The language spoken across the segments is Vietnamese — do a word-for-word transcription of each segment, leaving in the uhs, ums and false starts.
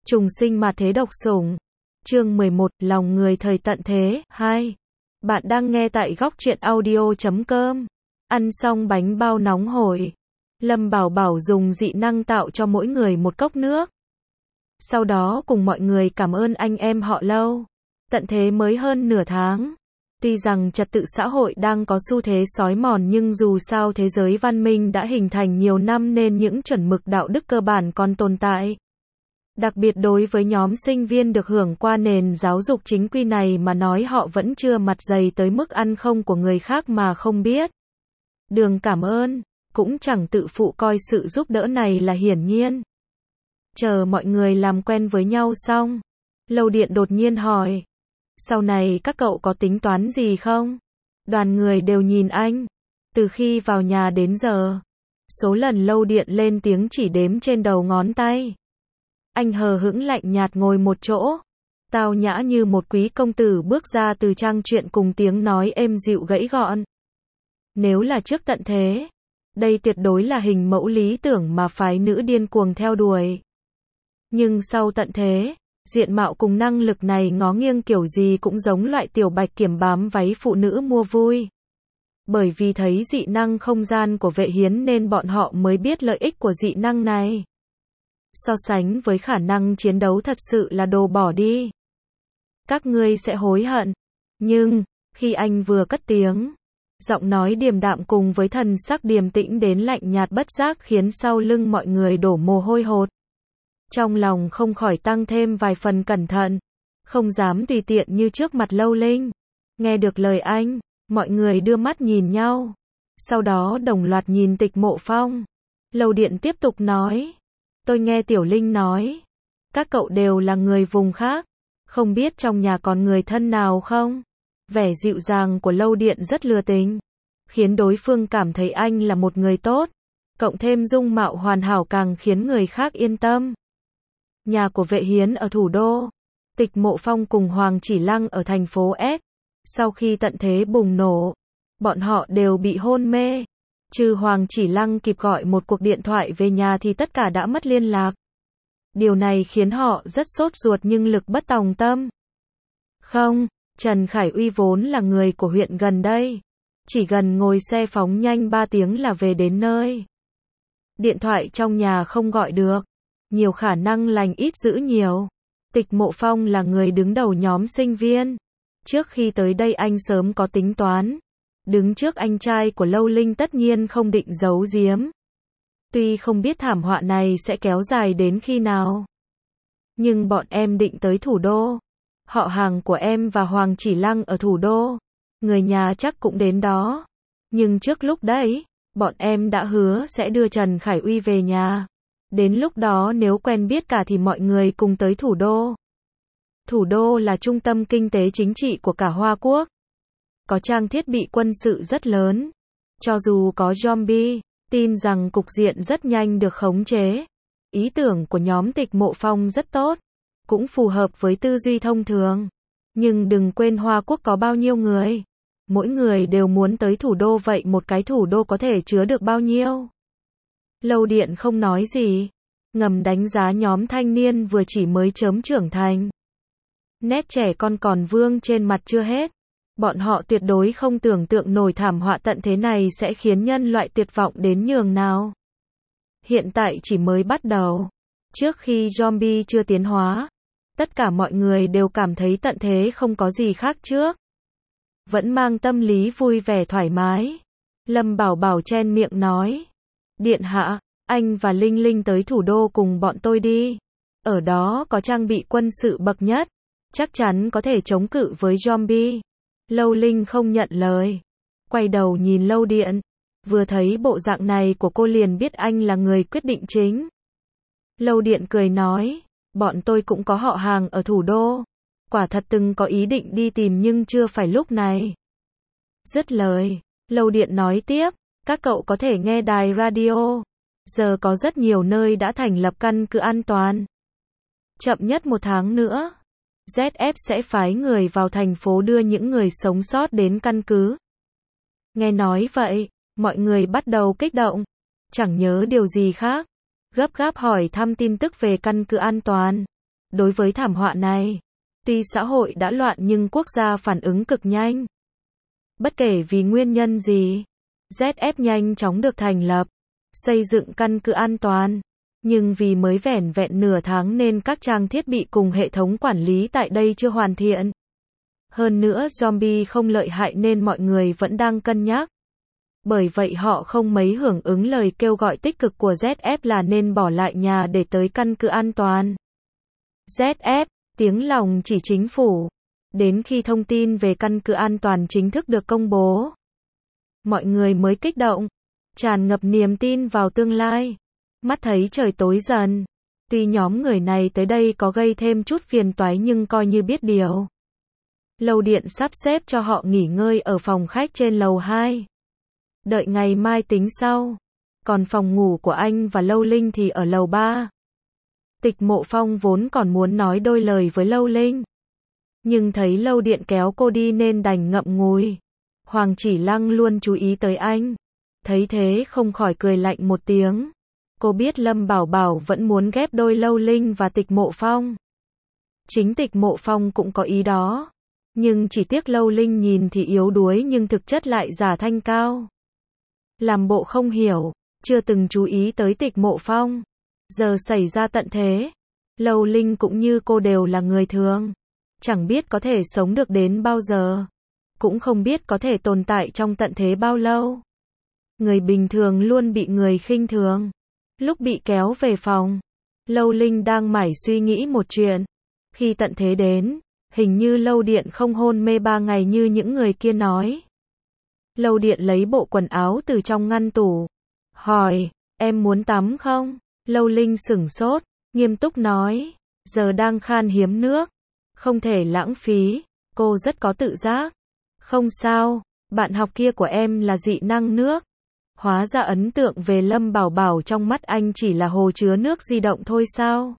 Trùng sinh mà thế độc sủng. Chương mười một, lòng người thời tận thế. hai. Bạn đang nghe tại góc truyện audio chấm com. Ăn xong bánh bao nóng hổi, Lâm Bảo Bảo dùng dị năng tạo cho mỗi người một cốc nước. Sau đó cùng mọi người cảm ơn anh em họ Lâu. Tận thế mới hơn nửa tháng. Tuy rằng trật tự xã hội đang có xu thế xói mòn nhưng dù sao thế giới văn minh đã hình thành nhiều năm nên những chuẩn mực đạo đức cơ bản còn tồn tại. Đặc biệt đối với nhóm sinh viên được hưởng qua nền giáo dục chính quy này mà nói họ vẫn chưa mặt dày tới mức ăn không của người khác mà không biết đường cảm ơn, cũng chẳng tự phụ coi sự giúp đỡ này là hiển nhiên. Chờ mọi người làm quen với nhau xong, Lâu Điện đột nhiên hỏi, sau này các cậu có tính toán gì không? Đoàn người đều nhìn anh. Từ khi vào nhà đến giờ, số lần Lâu Điện lên tiếng chỉ đếm trên đầu ngón tay. Anh hờ hững lạnh nhạt ngồi một chỗ, tao nhã như một quý công tử bước ra từ trang truyện cùng tiếng nói êm dịu gãy gọn. Nếu là trước tận thế, đây tuyệt đối là hình mẫu lý tưởng mà phái nữ điên cuồng theo đuổi. Nhưng sau tận thế, diện mạo cùng năng lực này ngó nghiêng kiểu gì cũng giống loại tiểu bạch kiểm bám váy phụ nữ mua vui. Bởi vì thấy dị năng không gian của Vệ Hiến nên bọn họ mới biết lợi ích của dị năng này. So sánh với khả năng chiến đấu thật sự là đồ bỏ đi. Các ngươi sẽ hối hận. Nhưng, khi anh vừa cất tiếng, giọng nói điềm đạm cùng với thần sắc điềm tĩnh đến lạnh nhạt bất giác khiến sau lưng mọi người đổ mồ hôi hột. Trong lòng không khỏi tăng thêm vài phần cẩn thận, không dám tùy tiện như trước mặt Lâu Linh. Nghe được lời anh, mọi người đưa mắt nhìn nhau, sau đó đồng loạt nhìn Tịch Mộ Phong. Lâu Điện tiếp tục nói, tôi nghe Tiểu Linh nói, các cậu đều là người vùng khác, không biết trong nhà còn người thân nào không? Vẻ dịu dàng của Lâu Điện rất lừa tình, khiến đối phương cảm thấy anh là một người tốt, cộng thêm dung mạo hoàn hảo càng khiến người khác yên tâm. Nhà của Vệ Hiến ở thủ đô, Tịch Mộ Phong cùng Hoàng Chỉ Lăng ở thành phố S. Sau khi tận thế bùng nổ, bọn họ đều bị hôn mê. Trừ Hoàng Chỉ Lăng kịp gọi một cuộc điện thoại về nhà thì tất cả đã mất liên lạc. Điều này khiến họ rất sốt ruột nhưng lực bất tòng tâm. Không, Trần Khải Uy vốn là người của huyện gần đây. Chỉ gần ngồi xe phóng nhanh ba tiếng là về đến nơi. Điện thoại trong nhà không gọi được. Nhiều khả năng lành ít dữ nhiều. Tịch Mộ Phong là người đứng đầu nhóm sinh viên. Trước khi tới đây anh sớm có tính toán. Đứng trước anh trai của Lâu Linh tất nhiên không định giấu giếm. Tuy không biết thảm họa này sẽ kéo dài đến khi nào, nhưng bọn em định tới thủ đô. Họ hàng của em và Hoàng Chỉ Lăng ở thủ đô. Người nhà chắc cũng đến đó. Nhưng trước lúc đấy, bọn em đã hứa sẽ đưa Trần Khải Uy về nhà. Đến lúc đó nếu quen biết cả thì mọi người cùng tới thủ đô. Thủ đô là trung tâm kinh tế chính trị của cả Hoa Quốc. Có trang thiết bị quân sự rất lớn. Cho dù có zombie, tin rằng cục diện rất nhanh được khống chế. Ý tưởng của nhóm Tịch Mộ Phong rất tốt, cũng phù hợp với tư duy thông thường. Nhưng đừng quên Hoa Quốc có bao nhiêu người. Mỗi người đều muốn tới thủ đô, vậy một cái thủ đô có thể chứa được bao nhiêu? Lâu Điện không nói gì, ngầm đánh giá nhóm thanh niên vừa chỉ mới chớm trưởng thành. Nét trẻ con còn vương trên mặt chưa hết. Bọn họ tuyệt đối không tưởng tượng nổi thảm họa tận thế này sẽ khiến nhân loại tuyệt vọng đến nhường nào. Hiện tại chỉ mới bắt đầu. Trước khi zombie chưa tiến hóa, tất cả mọi người đều cảm thấy tận thế không có gì khác trước. Vẫn mang tâm lý vui vẻ thoải mái. Lâm Bảo Bảo chen miệng nói, Điện hạ, anh và Linh Linh tới thủ đô cùng bọn tôi đi. Ở đó có trang bị quân sự bậc nhất, chắc chắn có thể chống cự với zombie. Lâu Linh không nhận lời, quay đầu nhìn Lâu Điện. Vừa thấy bộ dạng này của cô liền biết anh là người quyết định chính. Lâu Điện cười nói, bọn tôi cũng có họ hàng ở thủ đô. Quả thật từng có ý định đi tìm nhưng chưa phải lúc này. Dứt lời, Lâu Điện nói tiếp, các cậu có thể nghe đài radio. Giờ có rất nhiều nơi đã thành lập căn cứ an toàn. Chậm nhất một tháng nữa, Z F sẽ phái người vào thành phố đưa những người sống sót đến căn cứ. Nghe nói vậy, mọi người bắt đầu kích động. Chẳng nhớ điều gì khác. Gấp gáp hỏi thăm tin tức về căn cứ an toàn. Đối với thảm họa này, tuy xã hội đã loạn nhưng quốc gia phản ứng cực nhanh. Bất kể vì nguyên nhân gì, Z F nhanh chóng được thành lập, xây dựng căn cứ an toàn. Nhưng vì mới vẻn vẹn nửa tháng nên các trang thiết bị cùng hệ thống quản lý tại đây chưa hoàn thiện. Hơn nữa zombie không lợi hại nên mọi người vẫn đang cân nhắc. Bởi vậy họ không mấy hưởng ứng lời kêu gọi tích cực của Z F là nên bỏ lại nhà để tới căn cứ an toàn. Z F, tiếng lòng chỉ chính phủ. Đến khi thông tin về căn cứ an toàn chính thức được công bố, mọi người mới kích động, tràn ngập niềm tin vào tương lai. Mắt thấy trời tối dần. Tuy nhóm người này tới đây có gây thêm chút phiền toái nhưng coi như biết điều. Lầu điện sắp xếp cho họ nghỉ ngơi ở phòng khách trên lầu hai. Đợi ngày mai tính sau. Còn phòng ngủ của anh và Lâu Linh thì ở lầu ba. Tịch Mộ Phong vốn còn muốn nói đôi lời với Lâu Linh, nhưng thấy Lâu Điện kéo cô đi nên đành ngậm ngùi. Hoàng Chỉ Lăng luôn chú ý tới anh. Thấy thế không khỏi cười lạnh một tiếng. Cô biết Lâm Bảo Bảo vẫn muốn ghép đôi Lâu Linh và Tịch Mộ Phong. Chính Tịch Mộ Phong cũng có ý đó. Nhưng chỉ tiếc Lâu Linh nhìn thì yếu đuối nhưng thực chất lại giả thanh cao. Làm bộ không hiểu, chưa từng chú ý tới Tịch Mộ Phong. Giờ xảy ra tận thế. Lâu Linh cũng như cô đều là người thường. Chẳng biết có thể sống được đến bao giờ. Cũng không biết có thể tồn tại trong tận thế bao lâu. Người bình thường luôn bị người khinh thường. Lúc bị kéo về phòng, Lâu Linh đang mải suy nghĩ một chuyện. Khi tận thế đến, hình như Lâu Điện không hôn mê ba ngày như những người kia nói. Lâu Điện lấy bộ quần áo từ trong ngăn tủ. Hỏi, em muốn tắm không? Lâu Linh sửng sốt, nghiêm túc nói, giờ đang khan hiếm nước. Không thể lãng phí, cô rất có tự giác. Không sao, bạn học kia của em là dị năng nước. Hóa ra ấn tượng về Lâm Bảo Bảo trong mắt anh chỉ là hồ chứa nước di động thôi sao?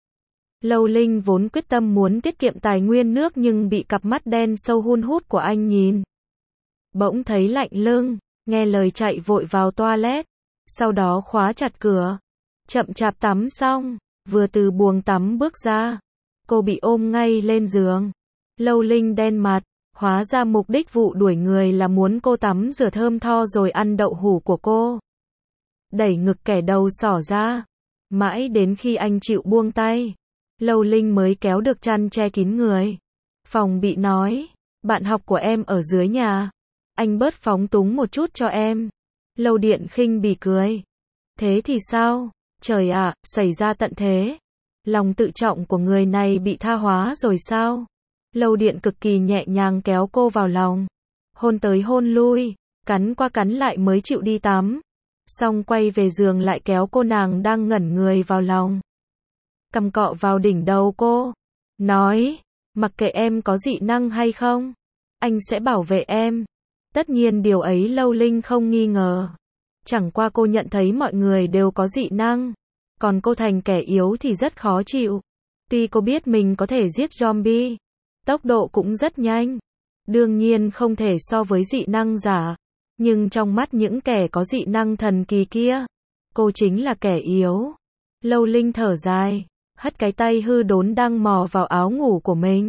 Lâu Linh vốn quyết tâm muốn tiết kiệm tài nguyên nước nhưng bị cặp mắt đen sâu hun hút của anh nhìn. Bỗng thấy lạnh lưng, nghe lời chạy vội vào toilet. Sau đó khóa chặt cửa. Chậm chạp tắm xong, vừa từ buồng tắm bước ra. Cô bị ôm ngay lên giường. Lâu Linh đen mặt. Hóa ra mục đích vụ đuổi người là muốn cô tắm rửa thơm tho rồi ăn đậu hũ của cô. Đẩy ngực kẻ đầu sỏ ra. Mãi đến khi anh chịu buông tay, Lâu Linh mới kéo được chăn che kín người. Phòng bị nói, bạn học của em ở dưới nhà. Anh bớt phóng túng một chút cho em. Lâu Điện khinh bỉ cười. Thế thì sao? Trời ạ, xảy ra tận thế. Lòng tự trọng của người này bị tha hóa rồi sao? Lâu Điện cực kỳ nhẹ nhàng kéo cô vào lòng. Hôn tới hôn lui, cắn qua cắn lại mới chịu đi tắm. Xong quay về giường lại kéo cô nàng đang ngẩn người vào lòng. Cầm cọ vào đỉnh đầu cô. Nói, mặc kệ em có dị năng hay không, anh sẽ bảo vệ em. Tất nhiên điều ấy Lâu Linh không nghi ngờ. Chẳng qua cô nhận thấy mọi người đều có dị năng. Còn cô thành kẻ yếu thì rất khó chịu. Tuy cô biết mình có thể giết zombie, tốc độ cũng rất nhanh. Đương nhiên không thể so với dị năng giả. Nhưng trong mắt những kẻ có dị năng thần kỳ kia, cô chính là kẻ yếu. Lâu Linh thở dài, hất cái tay hư đốn đang mò vào áo ngủ của mình.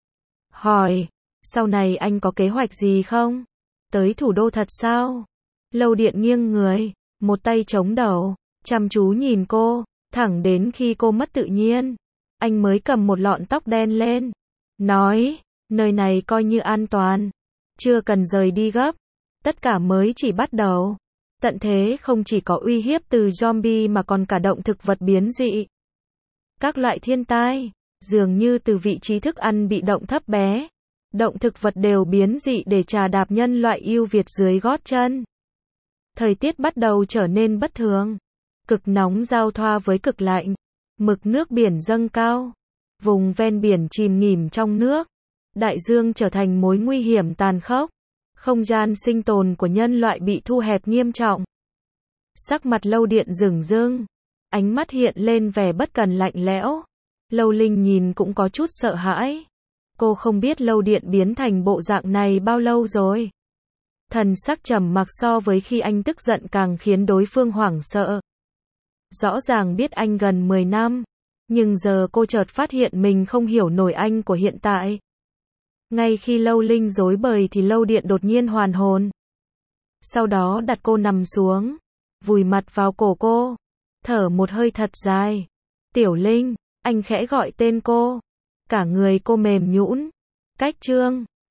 Hỏi, sau này anh có kế hoạch gì không? Tới thủ đô thật sao? Lâu Điện nghiêng người, một tay chống đầu, chăm chú nhìn cô, thẳng đến khi cô mất tự nhiên. Anh mới cầm một lọn tóc đen lên. Nói, nơi này coi như an toàn. Chưa cần rời đi gấp. Tất cả mới chỉ bắt đầu. Tận thế không chỉ có uy hiếp từ zombie mà còn cả động thực vật biến dị. Các loại thiên tai, dường như từ vị trí thức ăn bị động thấp bé. Động thực vật đều biến dị để trà đạp nhân loại ưu việt dưới gót chân. Thời tiết bắt đầu trở nên bất thường. Cực nóng giao thoa với cực lạnh. Mực nước biển dâng cao. Vùng ven biển chìm nghỉm trong nước. Đại dương trở thành mối nguy hiểm tàn khốc. Không gian sinh tồn của nhân loại bị thu hẹp nghiêm trọng. Sắc mặt Lâu Điện rừng rưng. Ánh mắt hiện lên vẻ bất cần lạnh lẽo. Lâu Linh nhìn cũng có chút sợ hãi. Cô không biết Lâu Điện biến thành bộ dạng này bao lâu rồi. Thần sắc trầm mặc so với khi anh tức giận càng khiến đối phương hoảng sợ. Rõ ràng biết anh gần mười năm. Nhưng giờ cô chợt phát hiện mình không hiểu nổi anh của hiện tại. Ngay khi Lâu Linh rối bời thì Lâu Điện đột nhiên hoàn hồn. Sau đó đặt cô nằm xuống, vùi mặt vào cổ cô, thở một hơi thật dài. Tiểu Linh, anh khẽ gọi tên cô. Cả người cô mềm nhũn. Cách Trương